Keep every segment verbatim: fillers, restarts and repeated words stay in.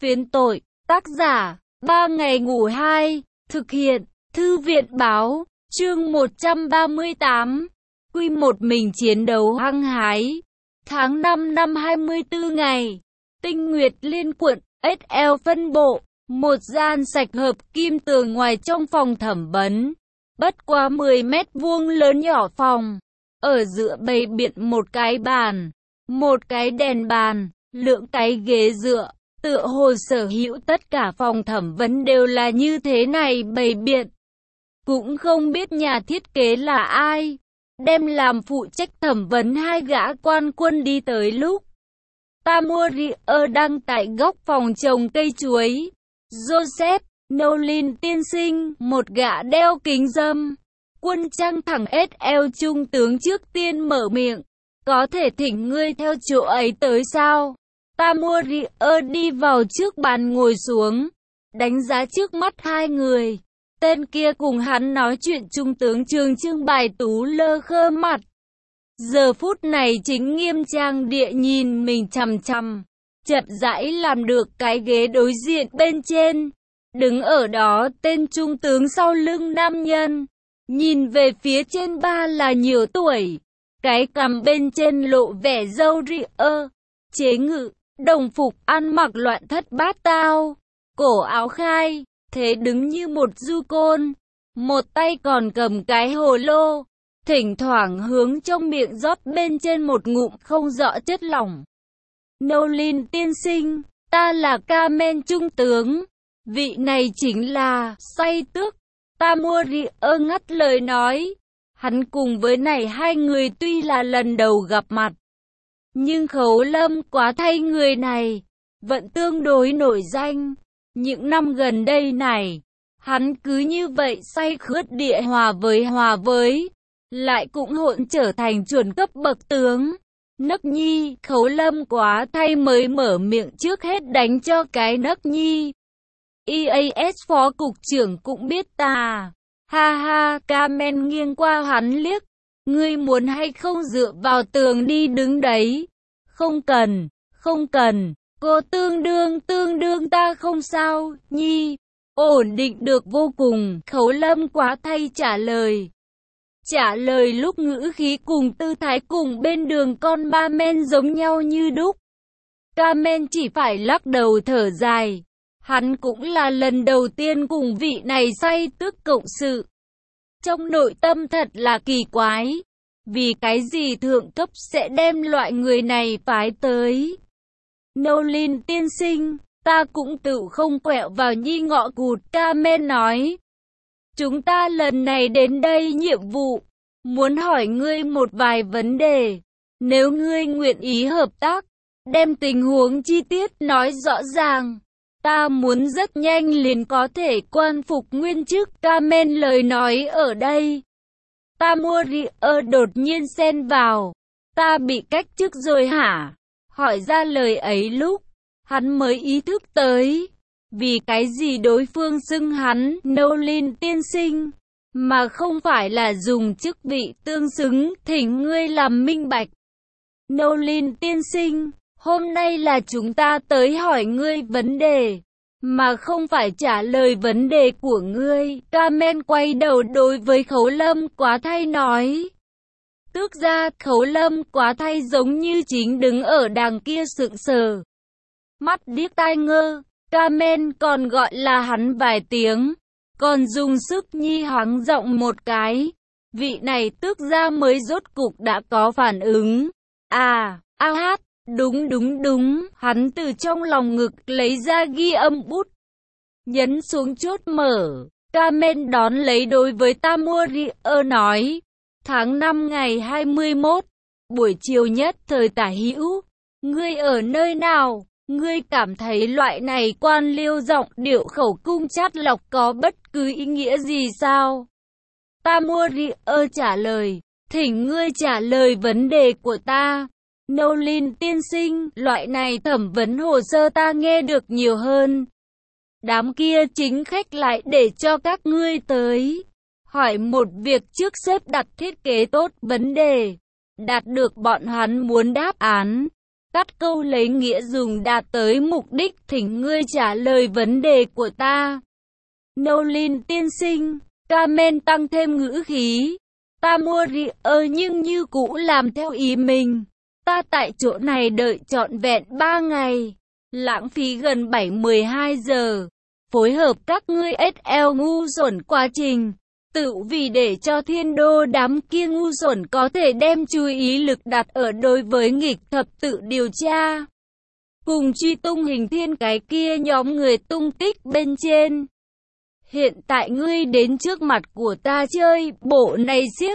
Phiến tội, tác giả, ba ngày ngủ hai, thực hiện, Thư viện báo, chương một trăm ba mươi tám, Quy một mình chiến đấu hăng hái. Tháng năm năm hai mươi tư ngày, Tinh Nguyệt Liên quận, ét lờ phân bộ, một gian sạch hợp kim tường ngoài trong phòng thẩm vấn. Bất quá mười mét vuông lớn nhỏ phòng, ở giữa bày biện một cái bàn, một cái đèn bàn, lượng cái ghế dựa, tựa hồ sở hữu tất cả phòng thẩm vấn đều là như thế này bày biện. Cũng không biết nhà thiết kế là ai, đem làm phụ trách thẩm vấn hai gã quan quân đi tới lúc. Tamurier đang tại góc phòng trồng cây chuối. Joseph Nolan tiên sinh, một gã đeo kính râm, quân trang thẳng ét lờ trung tướng trước tiên mở miệng. Có thể thỉnh ngươi theo chỗ ấy tới sao? Tamurier đi vào trước bàn ngồi xuống, đánh giá trước mắt hai người. Tên kia cùng hắn nói chuyện trung tướng Trường Trương Bài Tú lơ khơ mặt. Giờ phút này chính nghiêm trang địa nhìn mình chằm chằm, chậm rãi làm được cái ghế đối diện bên trên. Đứng ở đó tên trung tướng sau lưng nam nhân, nhìn về phía trên ba là nhiều tuổi, cái cằm bên trên lộ vẻ râu ria, chế ngự, đồng phục ăn mặc loạn thất bát tao, cổ áo khai, thế đứng như một du côn, một tay còn cầm cái hồ lô, thỉnh thoảng hướng trong miệng rót bên trên một ngụm không rõ chất lỏng. Nolan tiên sinh, ta là Kamen trung tướng, vị này chính là say tước. Tamurier ngắt lời nói, hắn cùng với này hai người tuy là lần đầu gặp mặt, nhưng Khấu Lâm quá thay người này vẫn tương đối nổi danh. Những năm gần đây này, hắn cứ như vậy say khướt địa hòa với hòa với, lại cũng hỗn trở thành chuẩn cấp bậc tướng. Nấc nhi, Khấu Lâm quá thay mới mở miệng trước hết đánh cho cái nấc nhi. e a ét phó cục trưởng cũng biết ta. Ha ha, Kamen nghiêng qua hắn liếc. Ngươi muốn hay không dựa vào tường đi đứng đấy? Không cần, không cần. Cô tương đương tương đương ta không sao, nhi. Ổn định được vô cùng, Khấu Lâm quá thay trả lời. Trả lời lúc ngữ khí cùng tư thái cùng bên đường con ba men giống nhau như đúc. Kamen chỉ phải lắc đầu thở dài. Hắn cũng là lần đầu tiên cùng vị này say tước cộng sự. Trong nội tâm thật là kỳ quái. Vì cái gì thượng cấp sẽ đem loại người này phái tới? Nolan tiên sinh, ta cũng tự không quẹo vào nhi ngọ cụt. Kamen nói. Chúng ta lần này đến đây nhiệm vụ, muốn hỏi ngươi một vài vấn đề. Nếu ngươi nguyện ý hợp tác, đem tình huống chi tiết nói rõ ràng, ta muốn rất nhanh liền có thể quan phục nguyên chức. Kamen lời nói ở đây. Tamurier đột nhiên xen vào. Ta bị cách chức rồi hả? Hỏi ra lời ấy lúc, hắn mới ý thức tới. Vì cái gì đối phương xưng hắn Nolan tiên sinh, mà không phải là dùng chức vị tương xứng, thỉnh ngươi làm minh bạch. Nolan tiên sinh, hôm nay là chúng ta tới hỏi ngươi vấn đề, mà không phải trả lời vấn đề của ngươi. Kamen quay đầu đối với Khấu Lâm quá thay nói. Tước ra, Khấu Lâm quá thay giống như chính đứng ở đằng kia sững sờ, mắt điếc tai ngơ. Kamen còn gọi là hắn vài tiếng, còn dùng sức nhi hoáng giọng một cái. Vị này tước ra mới rốt cục đã có phản ứng. À, a hát, đúng đúng đúng, hắn từ trong lòng ngực lấy ra ghi âm bút, nhấn xuống chốt mở. Kamen đón lấy đối với Tamurier nói. Tháng năm ngày hai mươi mốt, buổi chiều nhất thời tả hữu, ngươi ở nơi nào? Ngươi cảm thấy loại này quan liêu giọng điệu khẩu cung chát lọc có bất cứ ý nghĩa gì sao? Tamurier trả lời, thỉnh ngươi trả lời vấn đề của ta. Nolan tiên sinh, loại này thẩm vấn hồ sơ ta nghe được nhiều hơn. Đám kia chính khách lại để cho các ngươi tới hỏi một việc trước xếp đặt thiết kế tốt vấn đề, đạt được bọn hắn muốn đáp án. Cắt câu lấy nghĩa dùng đạt tới mục đích, thỉnh ngươi trả lời vấn đề của ta. Nolan tiên sinh, Carmen tăng thêm ngữ khí. Ta mua ri ơ nhưng như cũ làm theo ý mình. Ta tại chỗ này đợi trọn vẹn ba ngày. Lãng phí gần bảy mươi hai giờ. Phối hợp các ngươi ét lờ ngu xuẩn quá trình. Tự vì để cho thiên đô đám kia ngu xuẩn có thể đem chú ý lực đặt ở đối với nghịch thập tự điều tra. Cùng truy tung hình thiên cái kia nhóm người tung tích bên trên. Hiện tại ngươi đến trước mặt của ta chơi bộ này xiếc.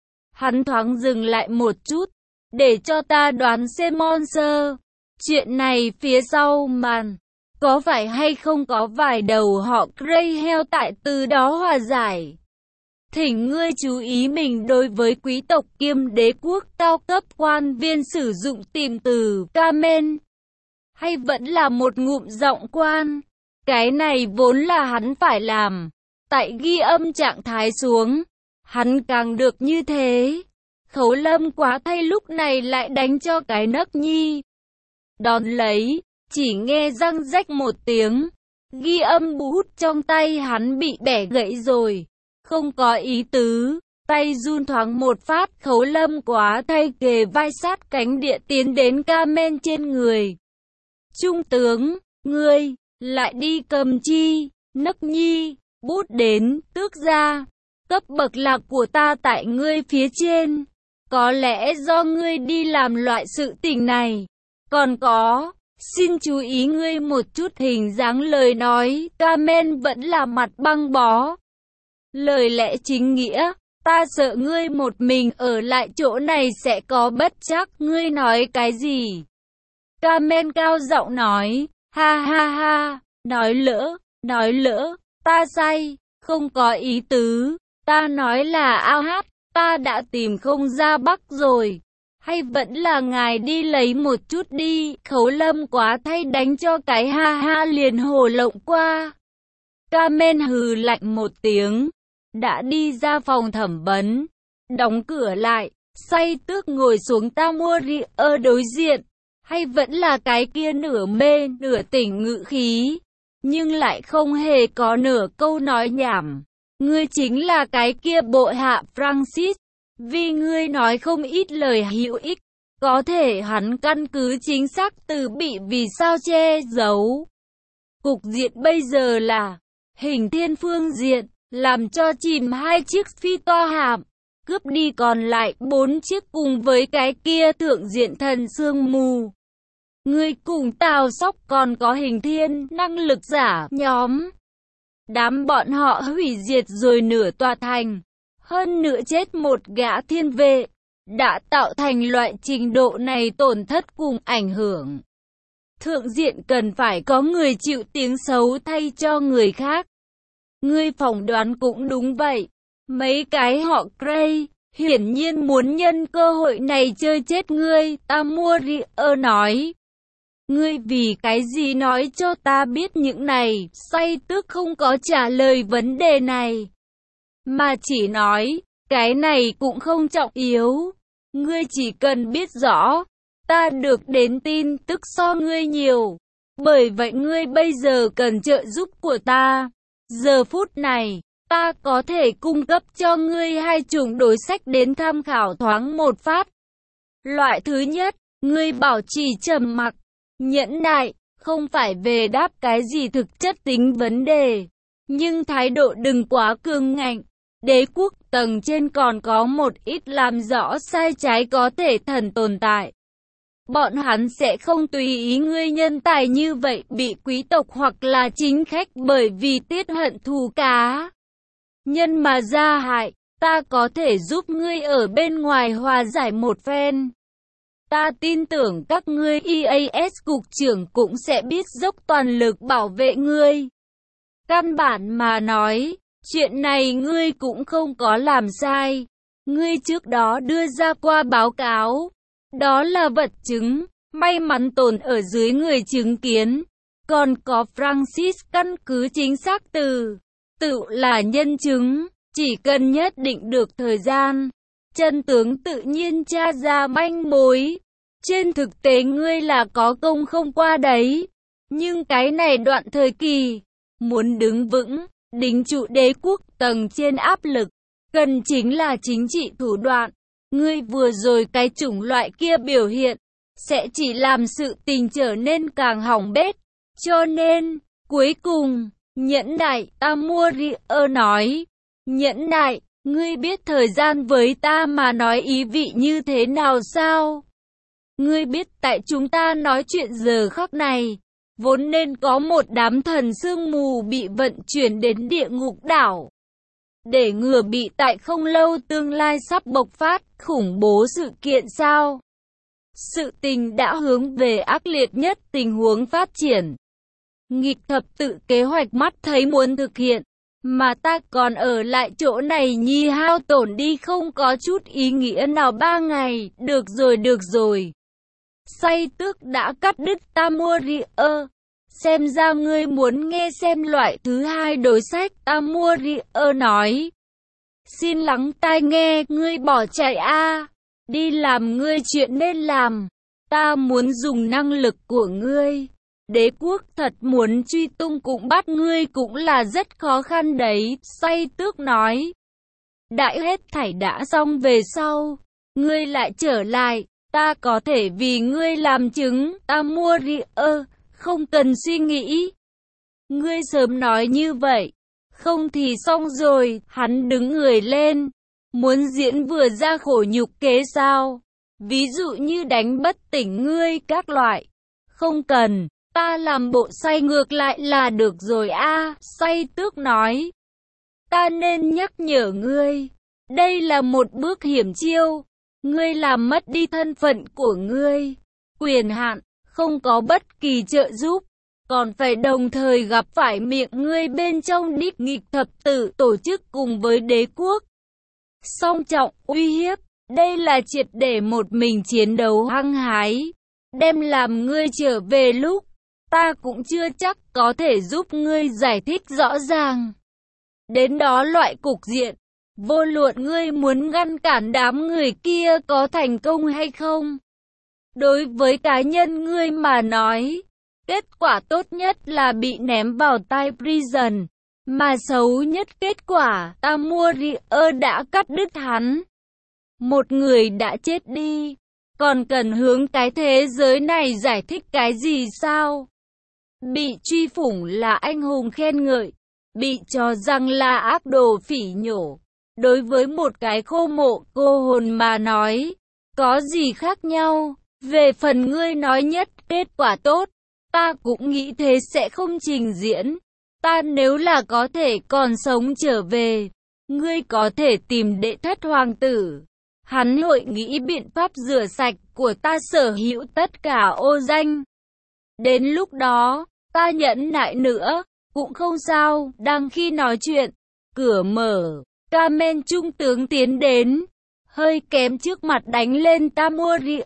Hắn thoáng dừng lại một chút, để cho ta đoán xem Monster. Chuyện này phía sau màn, có phải hay không có vài đầu họ Greyhound tại từ đó hòa giải. Thỉnh ngươi chú ý mình đối với quý tộc kiêm đế quốc cao cấp quan viên sử dụng tìm từ Carmen. Hay vẫn là một ngụm giọng quan. Cái này vốn là hắn phải làm. Tại ghi âm trạng thái xuống, hắn càng được như thế. Khấu Lâm quá thay lúc này lại đánh cho cái nấc nhi. Đón lấy, chỉ nghe răng rách một tiếng. Ghi âm bút trong tay hắn bị bẻ gãy rồi. Không có ý tứ. Tay run thoáng một phát, Khấu Lâm quá thay kề vai sát cánh địa tiến đến Carmen trên người. Trung tướng, ngươi lại đi cầm chi, nấc nhi, bút đến, tước ra. Cấp bậc lạc của ta tại ngươi phía trên. Có lẽ do ngươi đi làm loại sự tình này. Còn có, xin chú ý ngươi một chút hình dáng lời nói. Carmen vẫn là mặt băng bó. Lời lẽ chính nghĩa, ta sợ ngươi một mình ở lại chỗ này sẽ có bất trắc. Ngươi nói cái gì? Carmen cao giọng nói, ha ha ha, nói lỡ, nói lỡ, ta say, không có ý tứ, ta nói là ao hát, ta đã tìm không ra bắc rồi, hay vẫn là ngài đi lấy một chút đi. Khấu Lâm quá thay đánh cho cái ha ha liền hồ lộng qua. Carmen hừ lạnh một tiếng, đã đi ra phòng thẩm vấn, đóng cửa lại, say tước ngồi xuống ta mua ri ơ đối diện. Hay vẫn là cái kia nửa mê, nửa tỉnh ngữ khí, nhưng lại không hề có nửa câu nói nhảm. Ngươi chính là cái kia bộ hạ Francis, vì ngươi nói không ít lời hữu ích, có thể hắn căn cứ chính xác từ bị vì sao che giấu. Cục diện bây giờ là, hình thiên phương diện, làm cho chìm hai chiếc phi toa hạm, cướp đi còn lại bốn chiếc cùng với cái kia thượng diện thần sương mù. Ngươi cùng Tào Sóc còn có hình thiên, năng lực giả, nhóm. Đám bọn họ hủy diệt rồi nửa tòa thành. Hơn nữa chết một gã thiên vệ. Đã tạo thành loại trình độ này tổn thất cùng ảnh hưởng. Thượng diện cần phải có người chịu tiếng xấu thay cho người khác. Ngươi phỏng đoán cũng đúng vậy. Mấy cái họ Grey, hiển nhiên muốn nhân cơ hội này chơi chết ngươi. Ta mua ri ơ nói. Ngươi vì cái gì nói cho ta biết những này? Say tước không có trả lời vấn đề này, mà chỉ nói, cái này cũng không trọng yếu. Ngươi chỉ cần biết rõ, ta được đến tin tức so ngươi nhiều. Bởi vậy ngươi bây giờ cần trợ giúp của ta. Giờ phút này, ta có thể cung cấp cho ngươi hai chủng đối sách đến tham khảo thoáng một phát. Loại thứ nhất, ngươi bảo trì trầm mặc, nhẫn nại, không phải về đáp cái gì thực chất tính vấn đề. Nhưng thái độ đừng quá cương ngạnh. Đế quốc tầng trên còn có một ít làm rõ sai trái có thể thần tồn tại. Bọn hắn sẽ không tùy ý ngươi nhân tài như vậy bị quý tộc hoặc là chính khách bởi vì tiết hận thù cá nhân mà ra hại. Ta có thể giúp ngươi ở bên ngoài hòa giải một phen. Ta tin tưởng các ngươi e a ét cục trưởng cũng sẽ biết dốc toàn lực bảo vệ ngươi. Căn bản mà nói, chuyện này ngươi cũng không có làm sai. Ngươi trước đó đưa ra qua báo cáo. Đó là vật chứng, may mắn tồn ở dưới người chứng kiến. Còn có Francis căn cứ chính xác từ, tự là nhân chứng, chỉ cần nhất định được thời gian. Chân tướng tự nhiên tra ra manh mối. Trên thực tế ngươi là có công không qua đấy. Nhưng cái này đoạn thời kỳ, muốn đứng vững, đính trụ đế quốc tầng trên áp lực, cần chính là chính trị thủ đoạn. Ngươi vừa rồi cái chủng loại kia biểu hiện, sẽ chỉ làm sự tình trở nên càng hỏng bét. Cho nên, cuối cùng, nhẫn nại, Tamurier nói, nhẫn nại, ngươi biết thời gian với ta mà nói ý vị như thế nào sao? Ngươi biết tại chúng ta nói chuyện giờ khắc này, vốn nên có một đám thần sương mù bị vận chuyển đến địa ngục đảo. Để ngừa bị tại không lâu tương lai sắp bộc phát khủng bố sự kiện sao? Sự tình đã hướng về ác liệt nhất tình huống phát triển. Nghịch thập tự kế hoạch mắt thấy muốn thực hiện, mà ta còn ở lại chỗ này nhi hao tổn đi không có chút ý nghĩa nào ba ngày, được rồi được rồi. Say tước đã cắt đứt Tamurier, xem ra ngươi muốn nghe xem loại thứ hai đối sách, Tamurier nói. Xin lắng tai nghe, ngươi bỏ chạy a, à. Đi làm ngươi chuyện nên làm, ta muốn dùng năng lực của ngươi. Đế quốc thật muốn truy tung cũng bắt ngươi cũng là rất khó khăn đấy, say tước nói. Đại hết thảy đã xong về sau, ngươi lại trở lại, ta có thể vì ngươi làm chứng, Tamurier, không cần suy nghĩ. Ngươi sớm nói như vậy, không thì xong rồi, hắn đứng người lên, muốn diễn vừa ra khổ nhục kế sao, ví dụ như đánh bất tỉnh ngươi các loại, không cần. Ta làm bộ say ngược lại là được rồi a, à, say tước nói. Ta nên nhắc nhở ngươi, đây là một bước hiểm chiêu, ngươi làm mất đi thân phận của ngươi, quyền hạn, không có bất kỳ trợ giúp, còn phải đồng thời gặp phải miệng ngươi bên trong đích nghịch thập tự tổ chức cùng với đế quốc. Song trọng uy hiếp, đây là triệt để một mình chiến đấu hăng hái, đem làm ngươi trở về lúc. Ta cũng chưa chắc có thể giúp ngươi giải thích rõ ràng. Đến đó loại cục diện, vô luận ngươi muốn ngăn cản đám người kia có thành công hay không. Đối với cá nhân ngươi mà nói, kết quả tốt nhất là bị ném vào tai prison, mà xấu nhất kết quả, Tamurier đã cắt đứt hắn. Một người đã chết đi, còn cần hướng cái thế giới này giải thích cái gì sao? Bị truy phủng là anh hùng khen ngợi, bị cho rằng là ác đồ phỉ nhổ. Đối với một cái khô mộ cô hồn mà nói, có gì khác nhau? Về phần ngươi nói nhất kết quả tốt, ta cũng nghĩ thế sẽ không trình diễn. Ta nếu là có thể còn sống trở về, ngươi có thể tìm đệ thất hoàng tử. Hắn hội nghĩ biện pháp rửa sạch của ta sở hữu tất cả ô danh. Đến lúc đó, ta nhẫn nại nữa, cũng không sao. Đang khi nói chuyện, cửa mở, Kamen trung tướng tiến đến, hơi kém trước mặt đánh lên Tamurier.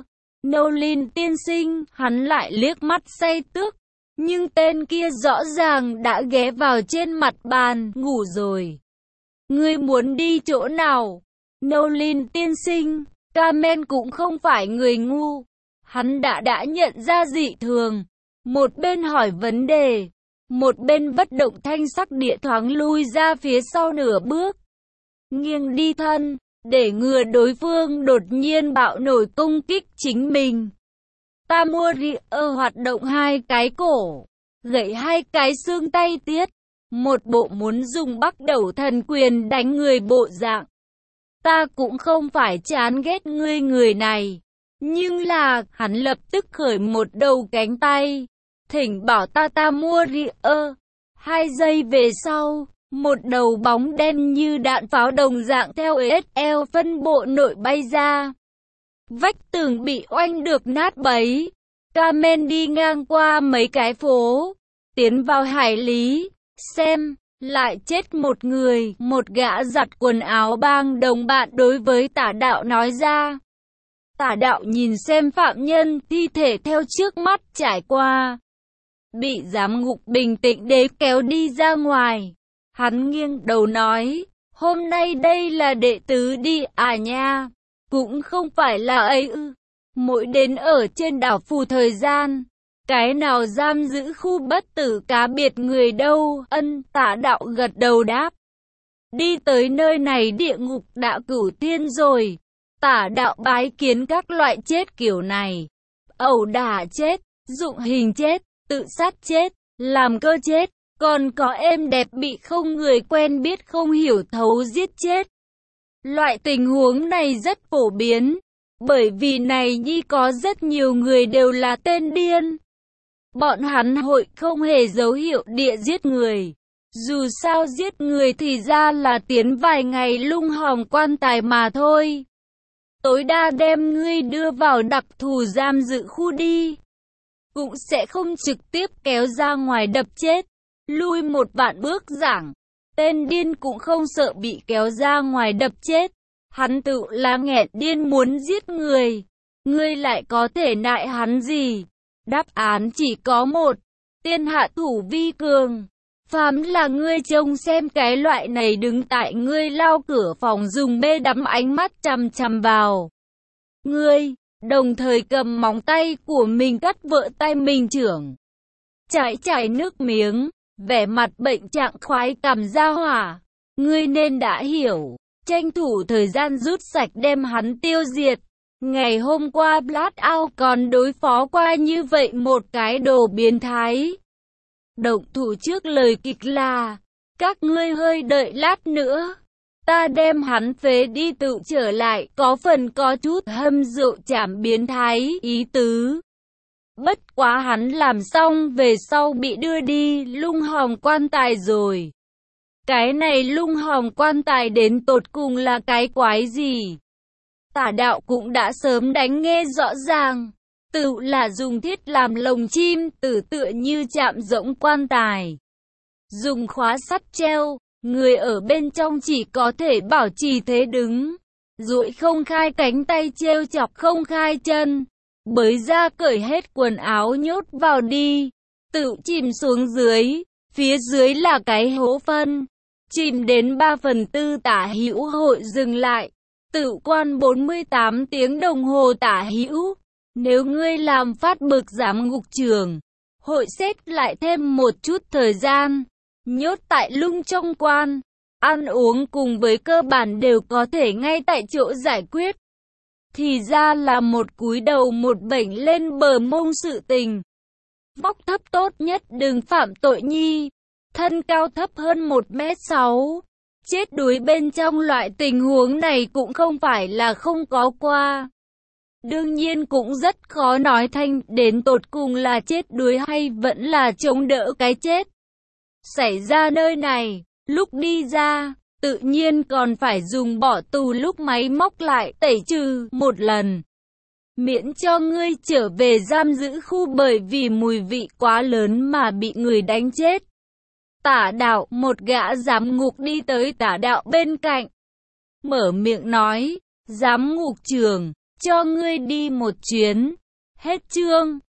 Nolin tiên sinh, hắn lại liếc mắt say tước, nhưng tên kia rõ ràng đã ghé vào trên mặt bàn, ngủ rồi. Ngươi muốn đi chỗ nào? Nolin tiên sinh, Kamen cũng không phải người ngu, hắn đã đã nhận ra dị thường. Một bên hỏi vấn đề, một bên bất động thanh sắc địa thoáng lui ra phía sau nửa bước, nghiêng đi thân, để ngừa đối phương đột nhiên bạo nổi công kích chính mình. Tamurier hoạt động hai cái cổ, gãy hai cái xương tay tiết, một bộ muốn dùng bắt đầu thần quyền đánh người bộ dạng. Ta cũng không phải chán ghét ngươi người này, nhưng là, hắn lập tức khởi một đầu cánh tay, thỉnh bảo ta Tamurier. Hai giây về sau, một đầu bóng đen như đạn pháo đồng dạng theo ét lờ phân bộ nội bay ra. Vách tường bị oanh được nát bấy. Kamen đi ngang qua mấy cái phố, tiến vào hải lý, xem, lại chết một người. Một gã giặt quần áo bang đồng bạn đối với tả đạo nói ra. Tả đạo nhìn xem phạm nhân thi thể theo trước mắt trải qua, bị giám ngục bình tĩnh đế kéo đi ra ngoài. Hắn nghiêng đầu nói, hôm nay đây là đệ tứ đi à nha, cũng không phải là ấy ư. Mỗi đến ở trên đảo phù thời gian, cái nào giam giữ khu bất tử cá biệt người đâu? Ân, Tả đạo gật đầu đáp. Đi tới nơi này địa ngục đã cửu thiên rồi. Tả đạo bái kiến các loại chết kiểu này. Ẩu đả chết, dụng hình chết, tự sát chết, làm cơ chết, còn có êm đẹp bị không người quen biết không hiểu thấu giết chết. Loại tình huống này rất phổ biến, bởi vì này nhi có rất nhiều người đều là tên điên. Bọn hắn hội không hề dấu hiệu địa giết người. Dù sao giết người thì ra là tiến vài ngày lung hòng quan tài mà thôi. Tối đa đem ngươi đưa vào đặc thù giam giữ khu đi. Cũng sẽ không trực tiếp kéo ra ngoài đập chết. Lui một vạn bước giảng, tên điên cũng không sợ bị kéo ra ngoài đập chết. Hắn tự là nghẹn điên muốn giết người. Ngươi lại có thể nại hắn gì? Đáp án chỉ có một. Tiên hạ thủ vi cường. Phàm là ngươi trông xem cái loại này đứng tại ngươi lao cửa phòng dùng bê đắm ánh mắt chằm chằm vào ngươi, đồng thời cầm móng tay của mình cắt vỡ tay mình trưởng. Chảy chảy nước miếng, vẻ mặt bệnh trạng khoái cảm ra hỏa. Ngươi nên đã hiểu, tranh thủ thời gian rút sạch đem hắn tiêu diệt. Ngày hôm qua Blackout còn đối phó qua như vậy một cái đồ biến thái. Động thủ trước lời kịch là, các ngươi hơi đợi lát nữa, ta đem hắn phế đi tự trở lại, có phần có chút hâm rượu chảm biến thái ý tứ. Bất quá hắn làm xong về sau bị đưa đi lung hòng quan tài rồi. Cái này lung hòng quan tài đến tột cùng là cái quái gì? Tả đạo cũng đã sớm đánh nghe rõ ràng. Tự là dùng thiết làm lồng chim, tử tựa như chạm rỗng quan tài. Dùng khóa sắt treo, người ở bên trong chỉ có thể bảo trì thế đứng. Duỗi không khai cánh tay treo chọc không khai chân. Bới ra cởi hết quần áo nhốt vào đi. Tự chìm xuống dưới, phía dưới là cái hố phân. Chìm đến ba phần tư tả hữu hội dừng lại. Tự quan bốn mươi tám tiếng đồng hồ tả hữu. Nếu ngươi làm phát bực giám ngục trường, hội xét lại thêm một chút thời gian, nhốt tại lung trong quan, ăn uống cùng với cơ bản đều có thể ngay tại chỗ giải quyết. Thì ra là một cúi đầu một bệnh lên bờ mông sự tình. Vóc thấp tốt nhất đừng phạm tội nhi, thân cao thấp hơn một mét sáu. Chết đuối bên trong loại tình huống này cũng không phải là không có qua. Đương nhiên cũng rất khó nói thanh đến tột cùng là chết đuối hay vẫn là chống đỡ cái chết. Xảy ra nơi này, lúc đi ra, tự nhiên còn phải dùng bỏ tù lúc máy móc lại tẩy trừ một lần. Miễn cho ngươi trở về giam giữ khu bởi vì mùi vị quá lớn mà bị người đánh chết. Tả đạo, một gã giám ngục đi tới tả đạo bên cạnh. Mở miệng nói, giám ngục trường, cho ngươi đi một chuyến. Hết chương.